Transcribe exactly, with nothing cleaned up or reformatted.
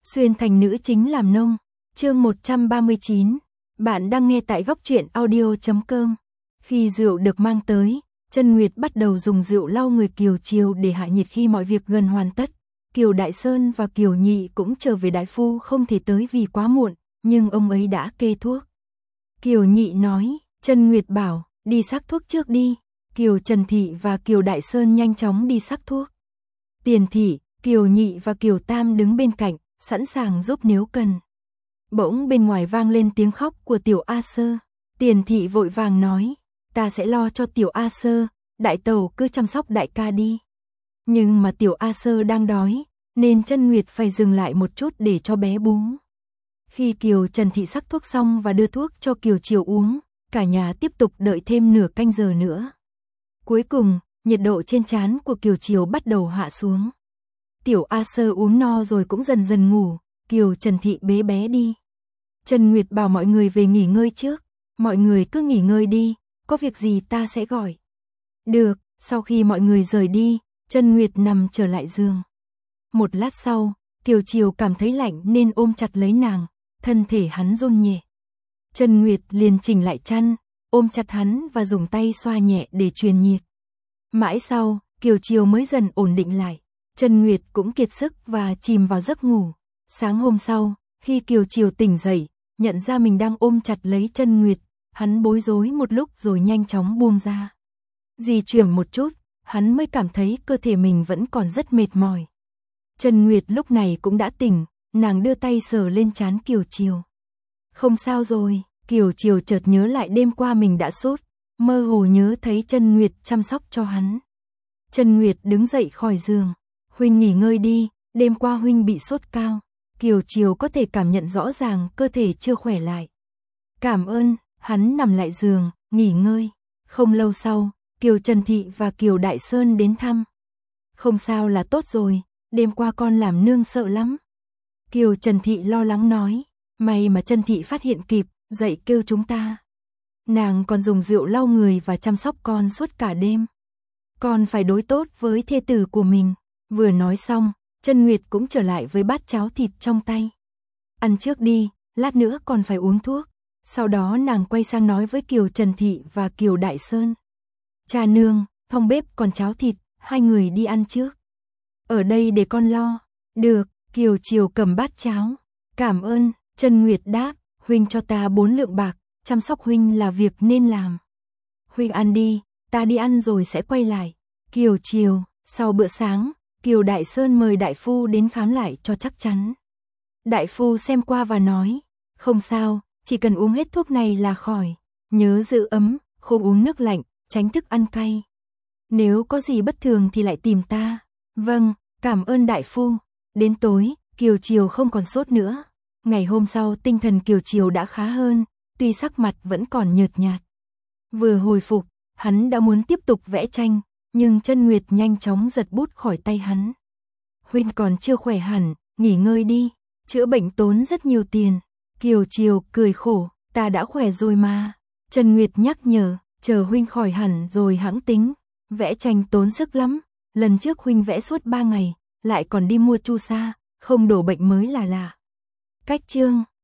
Xuyên thành nữ chính làm nông. Chương một trăm ba mươi chín. Bạn đang nghe tại góc truyện audio chấm com. Khi rượu được mang tới, Chân Nguyệt bắt đầu dùng rượu lau người Kiều Chiều để hạ nhiệt. Khi mọi việc gần hoàn tất, Kiều Đại Sơn và Kiều Nhị cũng trở về. Đại phu không thể tới vì quá muộn, nhưng ông ấy đã kê thuốc. Kiều Nhị nói, Chân Nguyệt bảo, đi sắc thuốc trước đi. Kiều Trần Thị và Kiều Đại Sơn nhanh chóng đi sắc thuốc. Tiền Thị, Kiều Nhị và Kiều Tam đứng bên cạnh, sẵn sàng giúp nếu cần. Bỗng bên ngoài vang lên tiếng khóc của Tiểu A Sơ. Tiền Thị vội vàng nói, ta sẽ lo cho Tiểu A Sơ, đại tẩu cứ chăm sóc đại ca đi. Nhưng mà Tiểu A Sơ đang đói, nên Chân Nguyệt phải dừng lại một chút để cho bé bú. Khi Kiều Trần Thị sắc thuốc xong và đưa thuốc cho Kiều Chiều uống, cả nhà tiếp tục đợi thêm nửa canh giờ nữa. Cuối cùng, nhiệt độ trên trán của Kiều Chiều bắt đầu hạ xuống. Tiểu A Sơ uống no rồi cũng dần dần ngủ, Kiều Trần Thị bế bé đi. Trần Nguyệt bảo mọi người về nghỉ ngơi trước, mọi người cứ nghỉ ngơi đi, có việc gì ta sẽ gọi. Được, sau khi mọi người rời đi, Trần Nguyệt nằm trở lại giường. Một lát sau, Kiều Chiều cảm thấy lạnh nên ôm chặt lấy nàng, thân thể hắn run nhẹ. Trần Nguyệt liền chỉnh lại chăn, ôm chặt hắn và dùng tay xoa nhẹ để truyền nhiệt. Mãi sau, Kiều Chiều mới dần ổn định lại. Trần Nguyệt cũng kiệt sức và chìm vào giấc ngủ. Sáng hôm sau, khi Kiều Chiều tỉnh dậy, nhận ra mình đang ôm chặt lấy Trần Nguyệt, hắn bối rối một lúc rồi nhanh chóng buông ra. Di chuyển một chút, hắn mới cảm thấy cơ thể mình vẫn còn rất mệt mỏi. Trần Nguyệt lúc này cũng đã tỉnh, nàng đưa tay sờ lên trán Kiều Chiều. Không sao rồi, Kiều Chiều chợt nhớ lại đêm qua mình đã sốt, mơ hồ nhớ thấy Trần Nguyệt chăm sóc cho hắn. Trần Nguyệt đứng dậy khỏi giường, huynh nghỉ ngơi đi, đêm qua huynh bị sốt cao. Kiều Chiều có thể cảm nhận rõ ràng cơ thể chưa khỏe lại. Cảm ơn, hắn nằm lại giường, nghỉ ngơi. Không lâu sau, Kiều Trần Thị và Kiều Đại Sơn đến thăm. Không sao là tốt rồi, đêm qua con làm nương sợ lắm. Kiều Trần Thị lo lắng nói, may mà Trần Thị phát hiện kịp, dậy kêu chúng ta. Nàng còn dùng rượu lau người và chăm sóc con suốt cả đêm. Con phải đối tốt với thê tử của mình. Vừa nói xong, Trần Nguyệt cũng trở lại với bát cháo thịt trong tay. Ăn trước đi, lát nữa còn phải uống thuốc. Sau đó nàng quay sang nói với Kiều Trần Thị và Kiều Đại Sơn. Cha nương, phòng bếp còn cháo thịt, hai người đi ăn trước. Ở đây để con lo. Được, Kiều Chiều cầm bát cháo. Cảm ơn, Trần Nguyệt đáp, huynh cho ta bốn lượng bạc, chăm sóc huynh là việc nên làm. Huynh ăn đi, ta đi ăn rồi sẽ quay lại. Kiều Chiều, sau bữa sáng, Kiều Đại Sơn mời đại phu đến khám lại cho chắc chắn. Đại phu xem qua và nói, không sao, chỉ cần uống hết thuốc này là khỏi. Nhớ giữ ấm, không uống nước lạnh, tránh thức ăn cay. Nếu có gì bất thường thì lại tìm ta. Vâng, cảm ơn đại phu. Đến tối, Kiều Chiều không còn sốt nữa. Ngày hôm sau tinh thần Kiều Chiều đã khá hơn, tuy sắc mặt vẫn còn nhợt nhạt. Vừa hồi phục, hắn đã muốn tiếp tục vẽ tranh, nhưng Trần Nguyệt nhanh chóng giật bút khỏi tay hắn. Huynh còn chưa khỏe hẳn, nghỉ ngơi đi, chữa bệnh tốn rất nhiều tiền. Kiều Chiều cười khổ, ta đã khỏe rồi mà. Trần Nguyệt nhắc nhở, chờ huynh khỏi hẳn rồi hãng tính, vẽ tranh tốn sức lắm. Lần trước huynh vẽ suốt ba ngày, lại còn đi mua chu sa, không đổ bệnh mới là lạ. Cách chương